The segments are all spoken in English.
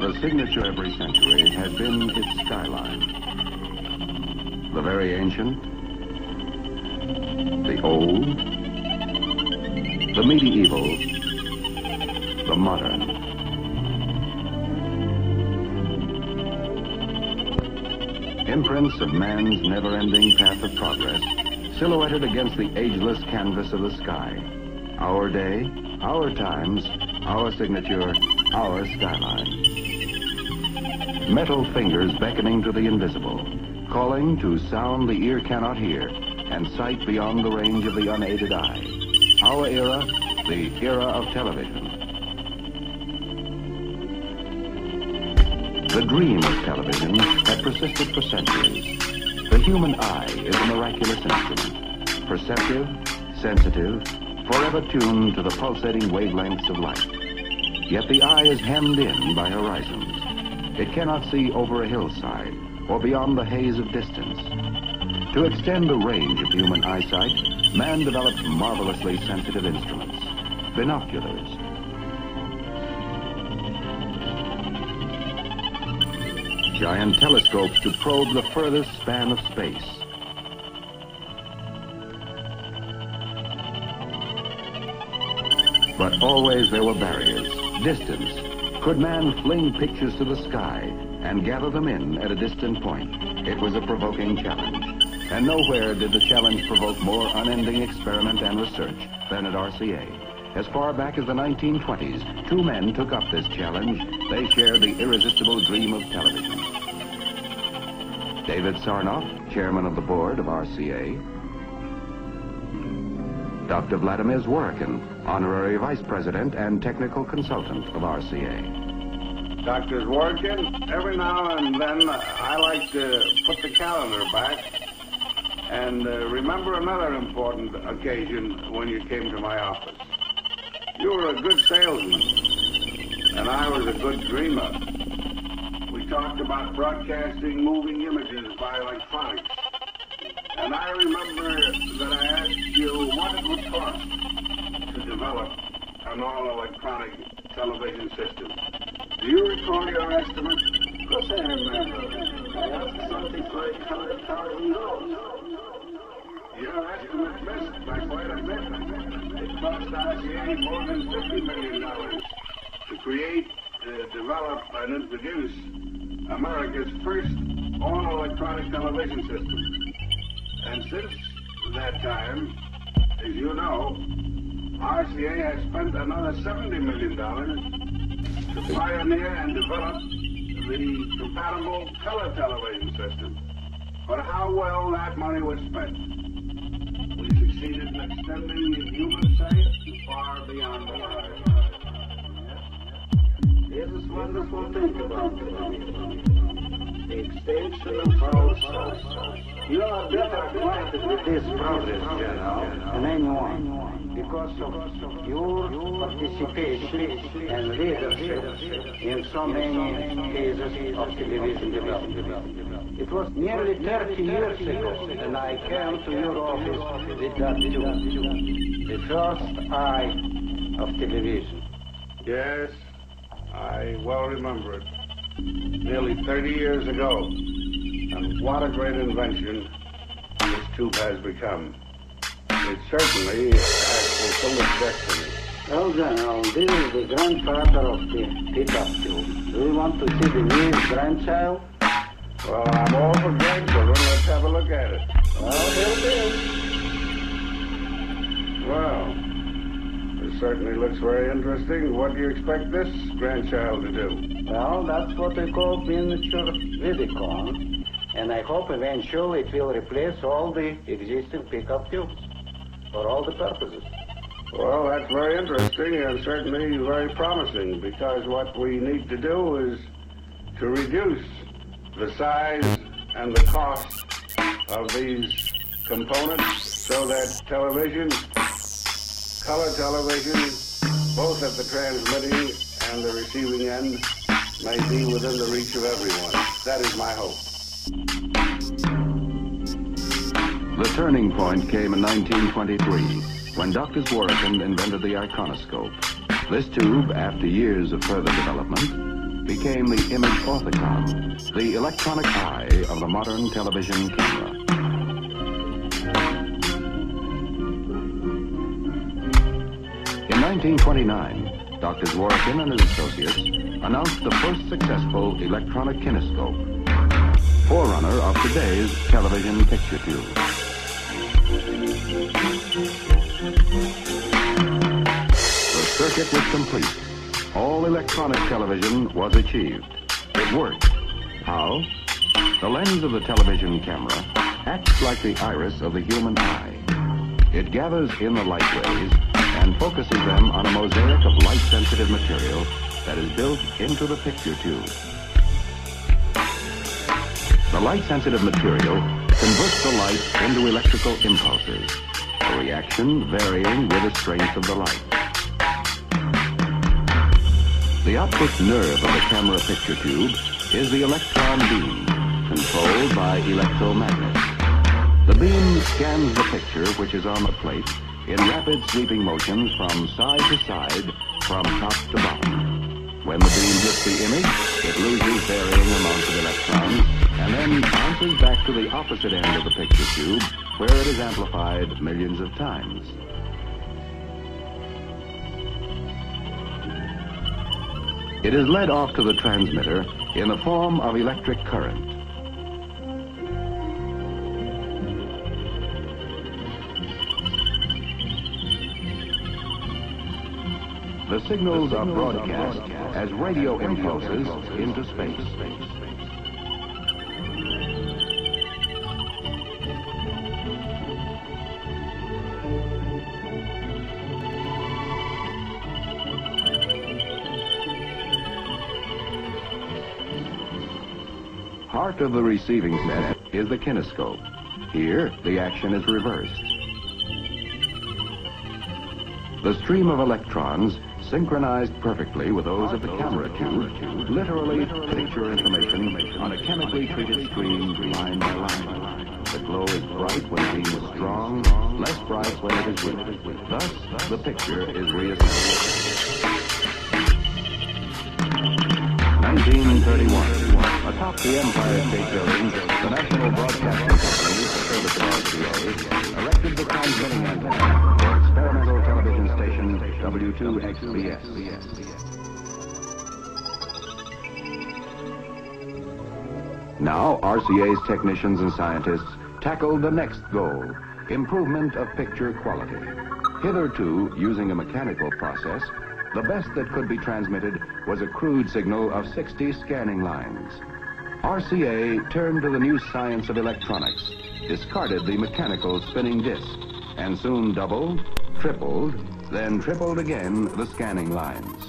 a signature every century has been its skyline. The very ancient, the old, the medieval, the modern. Imprints of man's never-ending path of progress, silhouetted against the ageless canvas of the sky. Our day, our times, our signature, our skyline. Metal fingers beckoning to the invisible, calling to sound the ear cannot hear, and sight beyond the range of the unaided eye. Our era, the era of television. The dream of television had persisted for centuries. The human eye is a miraculous instrument, perceptive, sensitive, forever tuned to the pulsating wavelengths of light. Yet the eye is hemmed in by horizons. It cannot see over a hillside or beyond the haze of distance. To extend the range of human eyesight, man developed marvelously sensitive instruments, binoculars. Giant telescopes to probe the furthest span of space. But always there were barriers, distance. Could man fling pictures to the sky and gather them in at a distant point? It was a provoking challenge. And nowhere did the challenge provoke more unending experiment and research than at RCA. As far back as the 1920s, two men took up this challenge. They shared the irresistible dream of television. David Sarnoff, chairman of the board of RCA. Dr. Vladimir Zworykin, honorary vice president and technical consultant of RCA. Dr. Zworykin, every now and then I like to put the calendar back and remember another important occasion when you came to my office. You were a good salesman, and I was a good dreamer. We talked about broadcasting moving images by electronics. And I remember that I asked you what it would cost to develop an all-electronic television system. Do you recall your estimate? Of course I remember. I asked something like $100,000. Your estimate missed by quite a bit. It cost RCA more than $50 million to create, develop, and introduce America's first all-electronic television system. And since that time, as you know, RCA has spent another $70 million to pioneer and develop the compatible color television system. But how well that money was spent. We succeeded in extending the human sight far beyond the horizon. There's this wonderful thing about it. The extension of our sight. You are better acquainted with this process, than anyone, because of your participation and leadership in so many cases of television development. It was nearly 30 years ago when I came to your office with that tube, the first eye of television. Yes, I well remember it. Nearly 30 years ago. And what a great invention this tube has become. It certainly has fulfilled its destiny. Well, General, this is the grandfather of the pickup tube. Do you want to see the new grandchild? Well, I'm all for grandchildren. Let's have a look at it. Well, here it is. Well, it certainly looks very interesting. What do you expect this grandchild to do? Well, that's what we call miniature Vidicon. And I hope eventually it will replace all the existing pickup tubes for all the purposes. Well, that's very interesting and certainly very promising, because what we need to do is to reduce the size and the cost of these components so that television, color television, both at the transmitting and the receiving end, may be within the reach of everyone. That is my hope. The turning point came in 1923 when Dr. Zworykin invented the iconoscope. This tube, after years of further development, became the image orthicon, the electronic eye of the modern television camera. In 1929, Dr. Zworykin and his associates announced the first successful electronic kinescope, forerunner of today's television picture tube. The circuit was complete. All electronic television was achieved. It worked. How? The lens of the television camera acts like the iris of the human eye. It gathers in the light rays and focuses them on a mosaic of light-sensitive material that is built into the picture tube. The light-sensitive material converts the light into electrical impulses, a reaction varying with the strength of the light. The optic nerve of the camera picture tube is the electron beam, controlled by electromagnets. The beam scans the picture, which is on the plate, in rapid sweeping motions from side to side, from top to bottom. When the beam hits the image, it loses varying amounts of electrons, and then bounces back to the opposite end of the picture tube, where it is amplified millions of times. It is led off to the transmitter in the form of electric current. The signals are broadcast as radio impulses into space. Part of the receiving set is the kinescope. Here, the action is reversed. The stream of electrons, synchronized perfectly with those of the camera tube, literally picture information on a chemically treated screen line by line. The glow is bright when the beam is strong, less bright when it is weak. Thus, the picture is reassembled. 1931. Atop the Empire State Building, the National Broadcasting Company, the service of RCA, erected the transmitting antenna for experimental television station W2XBS. Now, RCA's technicians and scientists tackled the next goal, improvement of picture quality. Hitherto, using a mechanical process, the best that could be transmitted was a crude signal of 60 scanning lines. RCA turned to the new science of electronics, discarded the mechanical spinning disc, and soon doubled, tripled, then tripled again the scanning lines.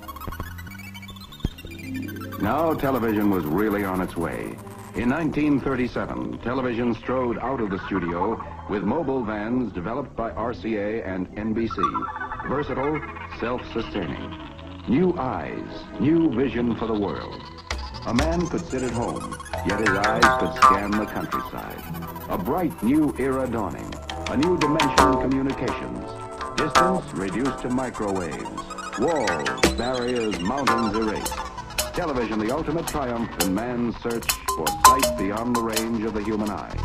Now television was really on its way. In 1937, television strode out of the studio with mobile vans developed by RCA and NBC, versatile, self-sustaining. New eyes, new vision for the world. A man could sit at home, yet his eyes could scan the countryside. A bright new era dawning, a new dimension in communications. Distance reduced to microwaves. Walls, barriers, mountains erased. Television, the ultimate triumph in man's search for sight beyond the range of the human eye.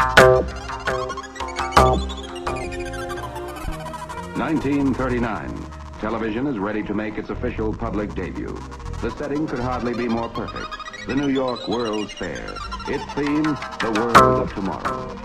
1939. Television is ready to make its official public debut. The setting could hardly be more perfect. The New York World's Fair. Its theme, the world of tomorrow.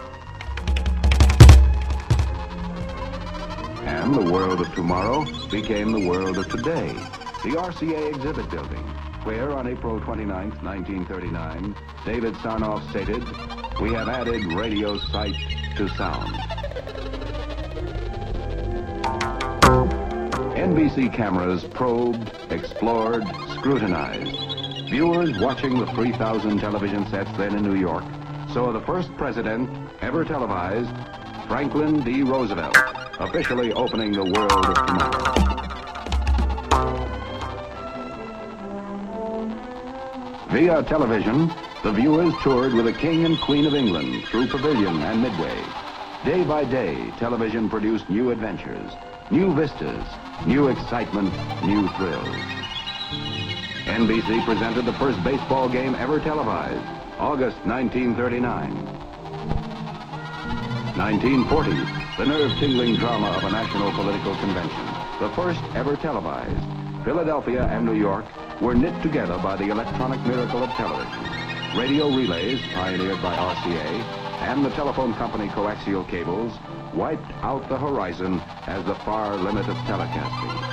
And the world of tomorrow became the world of today. The RCA exhibit building, where on April 29, 1939, David Sarnoff stated, "We have added radio sight to sound." NBC cameras probed, explored, scrutinized. Viewers watching the 3,000 television sets then in New York saw the first president ever televised, Franklin D. Roosevelt, officially opening the world of tomorrow. Via television, the viewers toured with the King and Queen of England through Pavilion and Midway. Day by day, television produced new adventures, new vistas, new excitement, new thrills. NBC presented the first baseball game ever televised, August 1939. 1940, the nerve-tingling drama of a national political convention, the first ever televised. Philadelphia and New York were knit together by the electronic miracle of television. Radio relays, pioneered by RCA, and the telephone company coaxial cables, wiped out the horizon as the far limit of telecasting.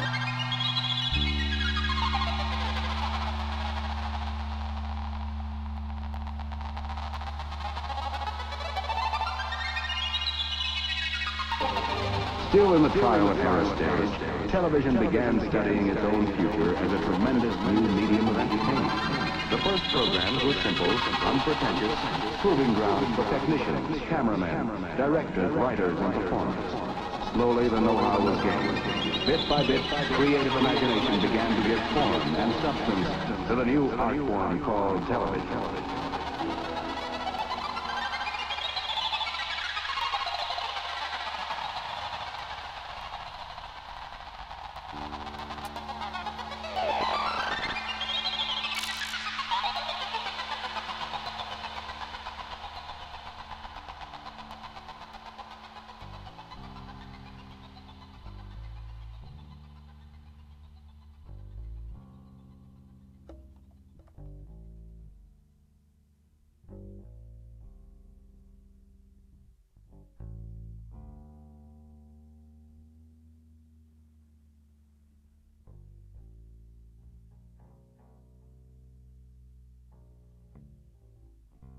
Still in the trial and error stage, television began studying its own future as a tremendous new medium of entertainment. The first programs were simple, unpretentious, proving grounds for technicians, cameramen, directors, writers, and performers. Slowly, the know-how was gained. Bit by bit, creative imagination began to give form and substance to the new art form called television.